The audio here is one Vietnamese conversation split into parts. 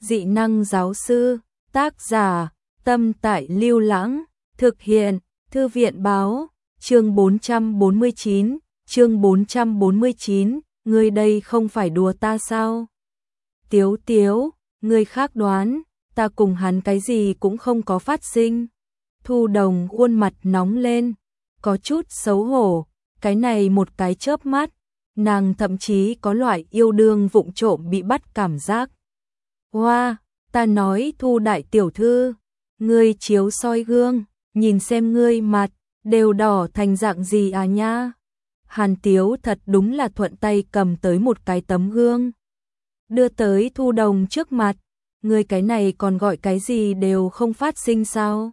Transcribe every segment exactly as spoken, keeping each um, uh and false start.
dị năng giáo sư, tác giả, Tâm Tại Lưu Lãng, thực hiện, Thư viện báo, chương bốn trăm bốn mươi chín, chương bốn trăm bốn mươi chín, ngươi đây không phải đùa ta sao? Tiếu Tiếu, người khác đoán, ta cùng hắn cái gì cũng không có phát sinh. Thu Đồng khuôn mặt nóng lên, có chút xấu hổ, cái này một cái chớp mắt, nàng thậm chí có loại yêu đương vụng trộm bị bắt cảm giác. Hoa, ta nói Thu đại tiểu thư, ngươi chiếu soi gương, nhìn xem ngươi mặt, đều đỏ thành dạng gì à nha. Hàn Tiếu thật đúng là thuận tay cầm tới một cái tấm gương, đưa tới Thu Đồng trước mặt, ngươi cái này còn gọi cái gì đều không phát sinh sao?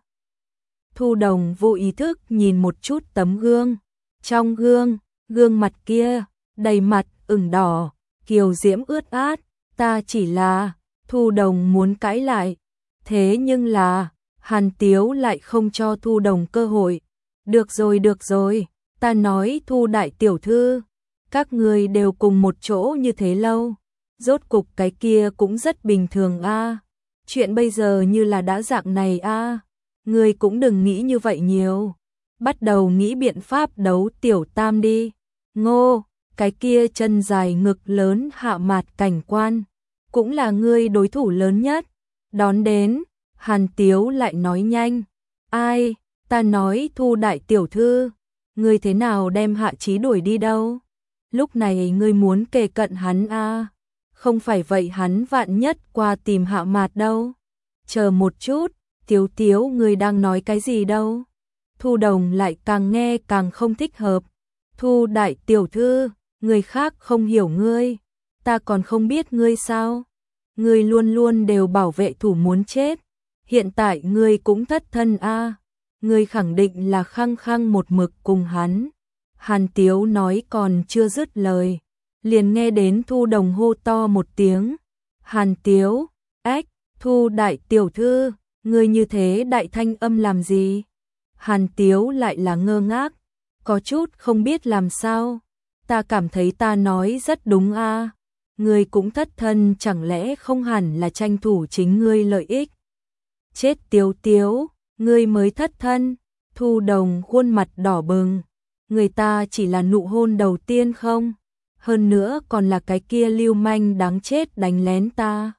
Thu Đồng vô ý thức nhìn một chút tấm gương, trong gương, gương mặt kia, đầy mặt ửng đỏ, kiều diễm ướt át, ta chỉ là, Thu Đồng muốn cãi lại, thế nhưng là, Hàn Tiếu lại không cho Thu Đồng cơ hội. Được rồi được rồi, ta nói Thu đại tiểu thư, các người đều cùng một chỗ như thế lâu, rốt cục cái kia cũng rất bình thường a. Chuyện bây giờ như là đã dạng này a, người cũng đừng nghĩ như vậy nhiều, bắt đầu nghĩ biện pháp đấu tiểu tam đi. Ngô, cái kia chân dài ngực lớn Hạ Mạt cảnh quan, cũng là ngươi đối thủ lớn nhất. Đón đến, Hàn Tiếu lại nói nhanh, ai, ta nói Thu đại tiểu thư, ngươi thế nào đem Hạ Chí đuổi đi đâu? Lúc này ngươi muốn kề cận hắn a, không phải vậy hắn vạn nhất qua tìm Hạ Mạt đâu. Chờ một chút, Tiếu Tiếu ngươi đang nói cái gì đâu? Thu Đồng lại càng nghe càng không thích hợp. Thu đại tiểu thư, người khác không hiểu ngươi, ta còn không biết ngươi sao? Ngươi luôn luôn đều bảo vệ thủ muốn chết, hiện tại ngươi cũng thất thân a, ngươi khẳng định là khăng khăng một mực cùng hắn. Hàn Tiếu nói còn chưa dứt lời, liền nghe đến Thu Đồng hô to một tiếng. Hàn Tiếu, ếch, Thu đại tiểu thư, ngươi như thế đại thanh âm làm gì? Hàn Tiếu lại là ngơ ngác, có chút không biết làm sao. Ta cảm thấy ta nói rất đúng a, ngươi cũng thất thân chẳng lẽ không hẳn là tranh thủ chính ngươi lợi ích? Chết Tiếu Tiếu, ngươi mới thất thân. Thu Đồng khuôn mặt đỏ bừng, người ta chỉ là nụ hôn đầu tiên không? Hơn nữa còn là cái kia lưu manh đáng chết đánh lén ta.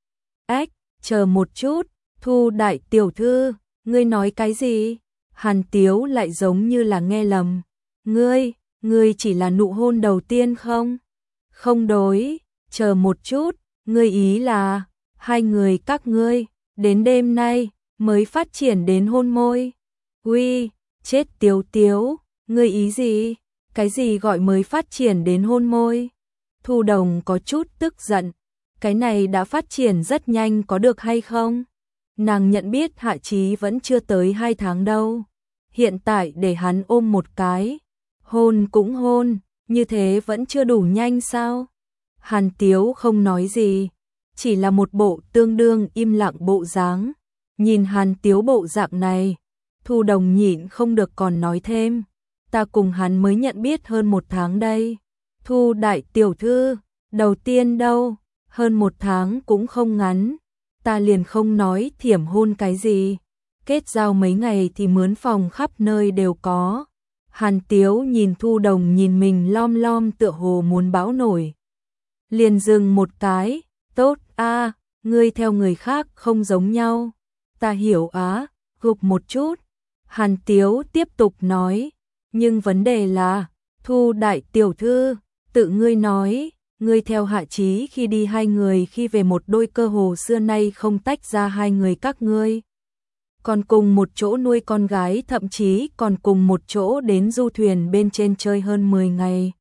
Ếch, chờ một chút, Thu đại tiểu thư, ngươi nói cái gì? Hàn Tiếu lại giống như là nghe lầm. Ngươi, ngươi chỉ là nụ hôn đầu tiên không? Không đối, chờ một chút, ngươi ý là, hai người các ngươi, đến đêm nay, mới phát triển đến hôn môi. Uy, chết Tiếu Tiếu, ngươi ý gì? Cái gì gọi mới phát triển đến hôn môi? Thu Đồng có chút tức giận, cái này đã phát triển rất nhanh có được hay không? Nàng nhận biết Hạ Chí vẫn chưa tới hai tháng đâu, hiện tại để hắn ôm một cái, hôn cũng hôn, như thế vẫn chưa đủ nhanh sao? Hàn Tiếu không nói gì, chỉ là một bộ tương đương im lặng bộ dáng. Nhìn Hàn Tiếu bộ dạng này, Thu Đồng nhịn không được còn nói thêm, ta cùng hắn mới nhận biết hơn một tháng đây. Thu đại tiểu thư, đầu tiên đâu, hơn một tháng cũng không ngắn, ta liền không nói thiểm hôn cái gì, kết giao mấy ngày thì mướn phòng khắp nơi đều có. Hàn Tiếu nhìn Thu Đồng nhìn mình lom lom tựa hồ muốn bão nổi, liền dừng một cái. Tốt a, ngươi theo người khác không giống nhau, ta hiểu á, gục một chút. Hàn Tiếu tiếp tục nói, nhưng vấn đề là, Thu đại tiểu thư, tự ngươi nói, ngươi theo Hạ Chí khi đi hai người khi về một đôi cơ hồ xưa nay không tách ra hai người các ngươi. Còn cùng một chỗ nuôi con gái, thậm chí còn cùng một chỗ đến du thuyền bên trên chơi hơn mười ngày.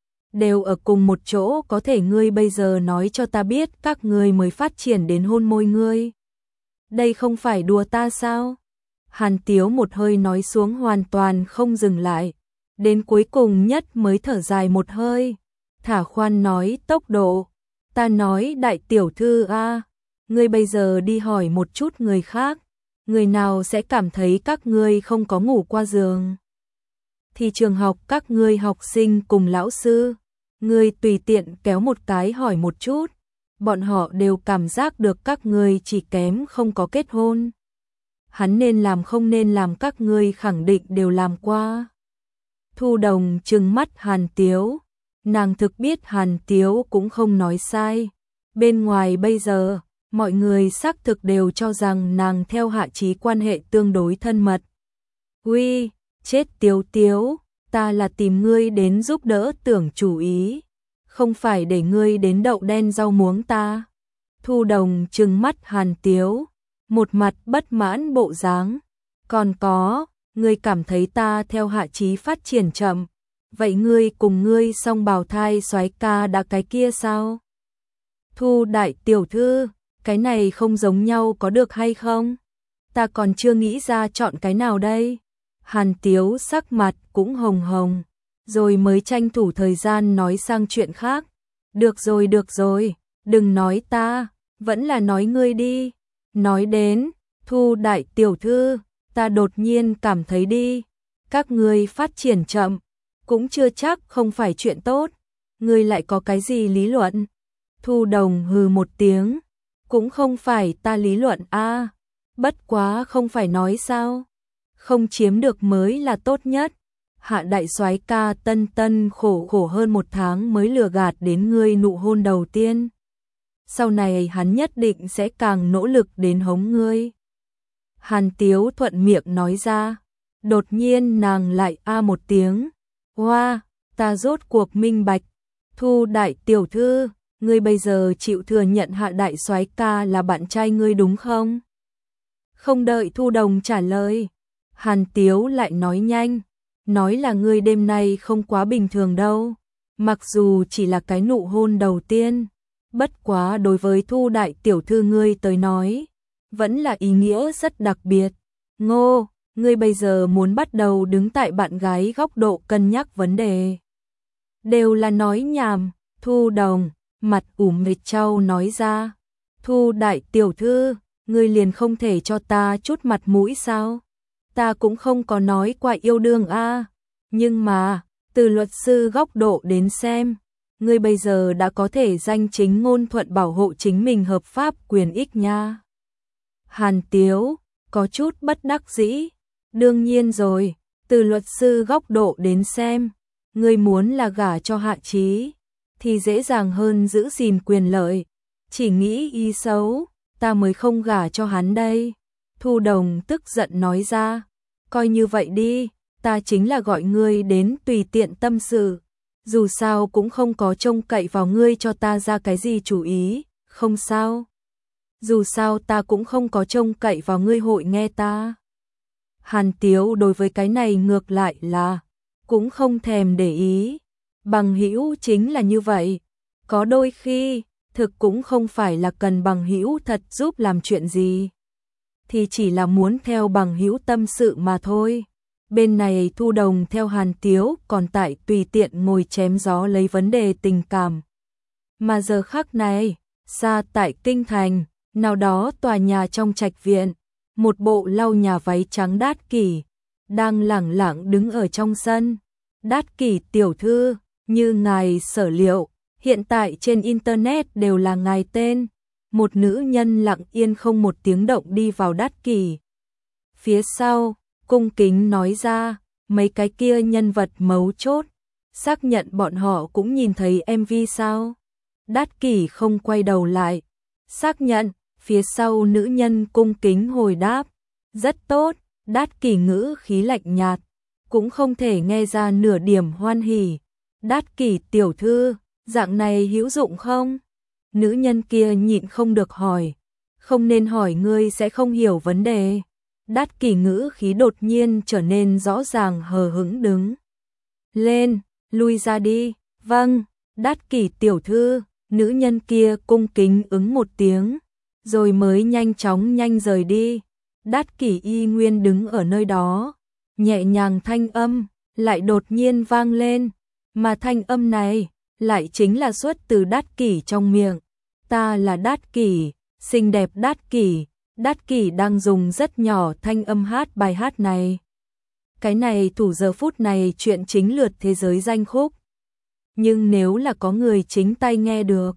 Đều ở cùng một chỗ, có thể ngươi bây giờ nói cho ta biết các ngươi mới phát triển đến hôn môi ngươi. Đây không phải đùa ta sao? Hàn Tiếu một hơi nói xuống hoàn toàn không dừng lại, đến cuối cùng nhất mới thở dài một hơi, thả khoan nói tốc độ. Ta nói đại tiểu thư a, ngươi bây giờ đi hỏi một chút người khác, người nào sẽ cảm thấy các ngươi không có ngủ qua giường? Thì trường học các ngươi học sinh cùng lão sư, ngươi tùy tiện kéo một cái hỏi một chút, bọn họ đều cảm giác được các ngươi chỉ kém không có kết hôn. Hắn nên làm không nên làm các ngươi khẳng định đều làm qua. Thu Đồng trừng mắt Hàn Tiếu, nàng thực biết Hàn Tiếu cũng không nói sai. Bên ngoài bây giờ, mọi người xác thực đều cho rằng nàng theo Hạ Chí quan hệ tương đối thân mật. Uy, chết Tiếu Tiếu, ta là tìm ngươi đến giúp đỡ tưởng chủ ý, không phải để ngươi đến đậu đen rau muống ta. Thu Đồng trừng mắt Hàn Tiếu, một mặt bất mãn bộ dáng. Còn có, ngươi cảm thấy ta theo Hạ Chí phát triển chậm, vậy ngươi cùng ngươi song bào thai soái ca đã cái kia sao? Thu đại tiểu thư, cái này không giống nhau có được hay không? Ta còn chưa nghĩ ra chọn cái nào đây. Hàn Tiếu sắc mặt cũng hồng hồng, rồi mới tranh thủ thời gian nói sang chuyện khác. Được rồi được rồi, đừng nói ta, vẫn là nói ngươi đi. Nói đến, Thu đại tiểu thư, ta đột nhiên cảm thấy đi, các ngươi phát triển chậm, cũng chưa chắc không phải chuyện tốt. Ngươi lại có cái gì lý luận? Thu Đồng hừ một tiếng, cũng không phải ta lý luận a, bất quá không phải nói sao? Không chiếm được mới là tốt nhất. Hạ đại soái ca tân tân khổ khổ hơn một tháng mới lừa gạt đến ngươi nụ hôn đầu tiên. Sau này hắn nhất định sẽ càng nỗ lực đến hống ngươi. Hàn Tiếu thuận miệng nói ra. Đột nhiên nàng lại a một tiếng. Hoa, wow, ta rốt cuộc minh bạch. Thu đại tiểu thư, ngươi bây giờ chịu thừa nhận Hạ đại soái ca là bạn trai ngươi đúng không? Không đợi Thu Đồng trả lời, Hàn Tiếu lại nói nhanh, nói là ngươi đêm nay không quá bình thường đâu, mặc dù chỉ là cái nụ hôn đầu tiên, bất quá đối với Thu đại tiểu thư ngươi tới nói, vẫn là ý nghĩa rất đặc biệt. Ngô, ngươi bây giờ muốn bắt đầu đứng tại bạn gái góc độ cân nhắc vấn đề. Đều là nói nhảm. Thu Đồng, mặt ủ mệt trao nói ra. Thu đại tiểu thư, ngươi liền không thể cho ta chút mặt mũi sao? Ta cũng không có nói qua yêu đương a, nhưng mà, từ luật sư góc độ đến xem, ngươi bây giờ đã có thể danh chính ngôn thuận bảo hộ chính mình hợp pháp quyền ích nha. Hàn Tiếu, có chút bất đắc dĩ. Đương nhiên rồi, từ luật sư góc độ đến xem, ngươi muốn là gả cho Hạ Chí, thì dễ dàng hơn giữ gìn quyền lợi. Chỉ nghĩ ý xấu, ta mới không gả cho hắn đây. Thu Đồng tức giận nói ra. Coi như vậy đi, ta chính là gọi ngươi đến tùy tiện tâm sự. Dù sao cũng không có trông cậy vào ngươi cho ta ra cái gì chủ ý, không sao. Dù sao ta cũng không có trông cậy vào ngươi hội nghe ta. Hàn Tiếu đối với cái này ngược lại là cũng không thèm để ý. Bằng hữu chính là như vậy, có đôi khi thực cũng không phải là cần bằng hữu thật giúp làm chuyện gì, thì chỉ là muốn theo bằng hữu tâm sự mà thôi. Bên này Thu Đồng theo Hàn Tiếu còn tại tùy tiện ngồi chém gió lấy vấn đề tình cảm. Mà giờ khắc này, xa tại kinh thành, nào đó tòa nhà trong trạch viện, một bộ lau nhà váy trắng Đát Kỷ đang lẳng lặng đứng ở trong sân. Đát Kỷ tiểu thư, như ngài sở liệu, hiện tại trên internet đều là ngài tên. Một nữ nhân lặng yên không một tiếng động đi vào Đát Kỷ phía sau, cung kính nói ra, mấy cái kia nhân vật mấu chốt, xác nhận bọn họ cũng nhìn thấy em vê sao? Đát Kỷ không quay đầu lại, xác nhận. Phía sau nữ nhân cung kính hồi đáp, rất tốt. Đát Kỷ ngữ khí lạnh nhạt, cũng không thể nghe ra nửa điểm hoan hỉ. Đát Kỷ tiểu thư, dạng này hữu dụng không? Nữ nhân kia nhịn không được hỏi, không nên hỏi ngươi sẽ không hiểu vấn đề. Đát Kỷ ngữ khí đột nhiên trở nên rõ ràng hờ hững đứng lên, lui ra đi. Vâng, Đát Kỷ tiểu thư, nữ nhân kia cung kính ứng một tiếng, rồi mới nhanh chóng nhanh rời đi. Đát Kỷ y nguyên đứng ở nơi đó, nhẹ nhàng thanh âm lại đột nhiên vang lên, mà thanh âm này lại chính là xuất từ Đát Kỷ trong miệng. Ta là Đát Kỷ, xinh đẹp Đát Kỷ. Đát Kỷ đang dùng rất nhỏ thanh âm hát bài hát này. Cái này thủ giờ phút này chuyện chính lượt thế giới danh khúc. Nhưng nếu là có người chính tay nghe được,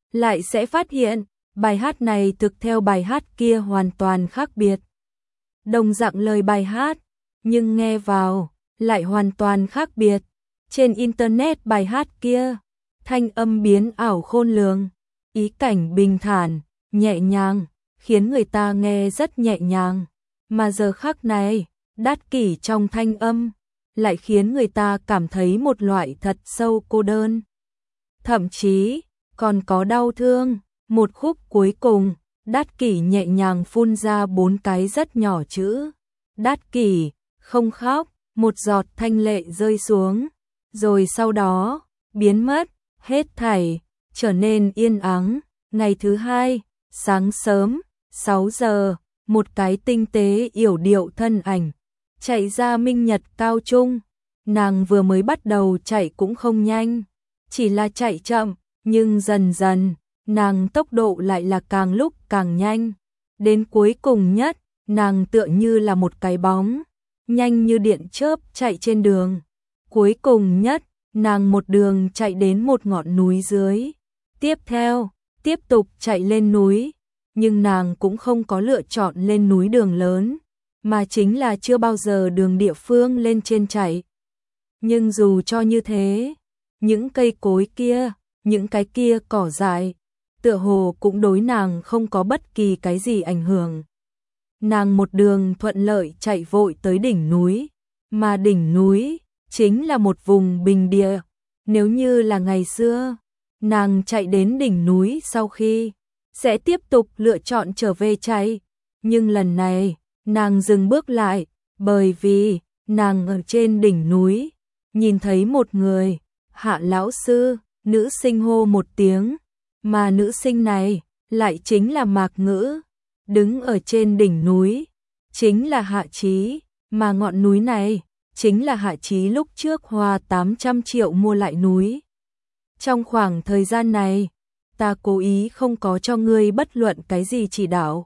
lại sẽ phát hiện, bài hát này thực theo bài hát kia hoàn toàn khác biệt. Đồng dạng lời bài hát, nhưng nghe vào, lại hoàn toàn khác biệt. Trên Internet bài hát kia, thanh âm biến ảo khôn lường, ý cảnh bình thản, nhẹ nhàng, khiến người ta nghe rất nhẹ nhàng. Mà giờ khắc này, đát kỷ trong thanh âm, lại khiến người ta cảm thấy một loại thật sâu cô đơn. Thậm chí, còn có đau thương. Một khúc cuối cùng, đát kỷ nhẹ nhàng phun ra bốn cái rất nhỏ chữ. Đát kỷ, không khóc, một giọt thanh lệ rơi xuống, rồi sau đó, biến mất, hết thảy, trở nên yên ắng. Ngày thứ hai, sáng sớm, sáu giờ, một cái tinh tế yểu điệu thân ảnh, chạy ra Minh Nhật cao trung. Nàng vừa mới bắt đầu chạy cũng không nhanh, chỉ là chạy chậm, nhưng dần dần, nàng tốc độ lại là càng lúc càng nhanh. Đến cuối cùng nhất, nàng tựa như là một cái bóng, nhanh như điện chớp chạy trên đường. Cuối cùng nhất, nàng một đường chạy đến một ngọn núi dưới. Tiếp theo, tiếp tục chạy lên núi, nhưng nàng cũng không có lựa chọn lên núi đường lớn, mà chính là chưa bao giờ đường địa phương lên trên chạy. Nhưng dù cho như thế, những cây cối kia, những cái kia cỏ dại, tựa hồ cũng đối nàng không có bất kỳ cái gì ảnh hưởng. Nàng một đường thuận lợi chạy vội tới đỉnh núi, mà đỉnh núi chính là một vùng bình địa. Nếu như là ngày xưa, nàng chạy đến đỉnh núi sau khi sẽ tiếp tục lựa chọn trở về chạy, nhưng lần này, nàng dừng bước lại, bởi vì nàng ở trên đỉnh núi nhìn thấy một người. Hạ lão sư, nữ sinh hô một tiếng, mà nữ sinh này lại chính là Mạc Ngữ, đứng ở trên đỉnh núi, chính là Hạ Chí, mà ngọn núi này chính là Hạ Chí lúc trước hoa tám trăm triệu mua lại núi. Trong khoảng thời gian này, ta cố ý không có cho ngươi bất luận cái gì chỉ đạo,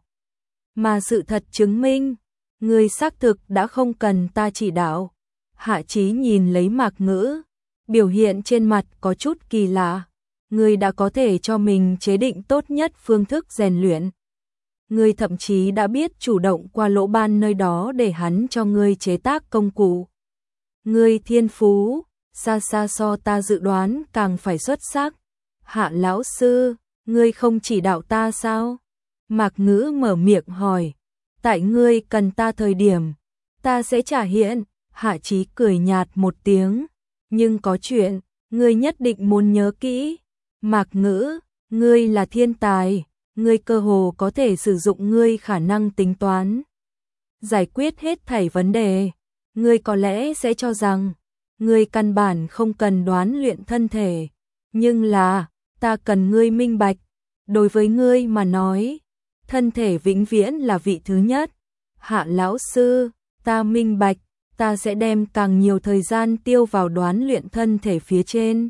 mà sự thật chứng minh, ngươi xác thực đã không cần ta chỉ đạo. Hạ Chí nhìn lấy Mạc Ngữ, biểu hiện trên mặt có chút kỳ lạ. Ngươi đã có thể cho mình chế định tốt nhất phương thức rèn luyện. Ngươi thậm chí đã biết chủ động qua lỗ ban nơi đó để hắn cho ngươi chế tác công cụ. Ngươi thiên phú, xa xa so ta dự đoán càng phải xuất sắc. Hạ lão sư, ngươi không chỉ đạo ta sao? Mạc Ngữ mở miệng hỏi. Tại ngươi cần ta thời điểm, ta sẽ trả hiện. Hạ Chí cười nhạt một tiếng. Nhưng có chuyện, ngươi nhất định muốn nhớ kỹ. Mạc Ngữ, ngươi là thiên tài, ngươi cơ hồ có thể sử dụng ngươi khả năng tính toán, giải quyết hết thảy vấn đề. Ngươi có lẽ sẽ cho rằng, ngươi căn bản không cần đoán luyện thân thể, nhưng là, ta cần ngươi minh bạch. Đối với ngươi mà nói, thân thể vĩnh viễn là vị thứ nhất. Hạ lão sư, ta minh bạch, ta sẽ đem càng nhiều thời gian tiêu vào đoán luyện thân thể phía trên.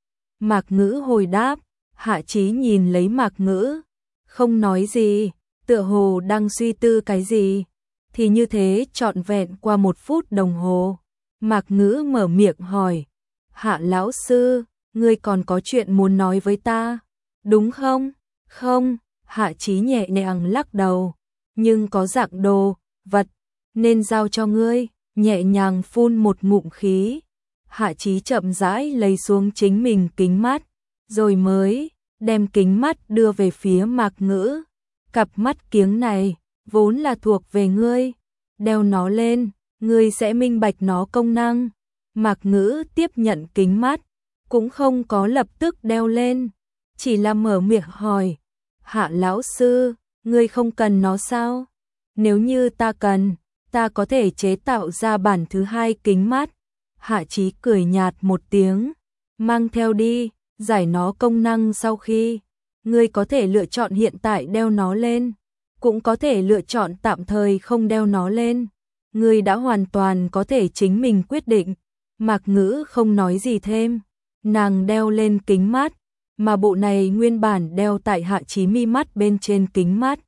Mạc Ngữ hồi đáp. Hạ Chí nhìn lấy Mạc Ngữ, không nói gì, tựa hồ đang suy tư cái gì. Thì như thế trọn vẹn qua một phút đồng hồ, Mạc Ngữ mở miệng hỏi. Hạ lão sư, ngươi còn có chuyện muốn nói với ta, đúng không? Không, Hạ Chí nhẹ nhàng lắc đầu, nhưng có dạng đồ, vật, nên giao cho ngươi, nhẹ nhàng phun một ngụm khí. Hạ Chí chậm rãi lấy xuống chính mình kính mắt, rồi mới đem kính mắt đưa về phía Mạc Ngữ. Cặp mắt kiếng này vốn là thuộc về ngươi, đeo nó lên, ngươi sẽ minh bạch nó công năng. Mạc Ngữ tiếp nhận kính mắt, cũng không có lập tức đeo lên, chỉ là mở miệng hỏi. Hạ lão sư, ngươi không cần nó sao? Nếu như ta cần, ta có thể chế tạo ra bản thứ hai kính mắt. Hạ Chí cười nhạt một tiếng, mang theo đi, giải nó công năng sau khi, ngươi có thể lựa chọn hiện tại đeo nó lên, cũng có thể lựa chọn tạm thời không đeo nó lên. Ngươi đã hoàn toàn có thể chính mình quyết định. Mạc Ngữ không nói gì thêm, nàng đeo lên kính mắt, mà bộ này nguyên bản đeo tại Hạ Chí mi mắt bên trên kính mắt,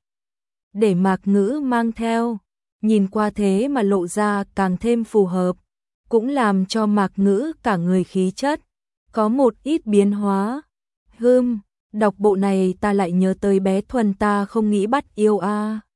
để Mạc Ngữ mang theo, nhìn qua thế mà lộ ra càng thêm phù hợp, cũng làm cho Mạc Ngữ cả người khí chất có một ít biến hóa. Hừm, Đọc bộ này ta lại nhớ tới bé Thuần ta không nghĩ bắt yêu a.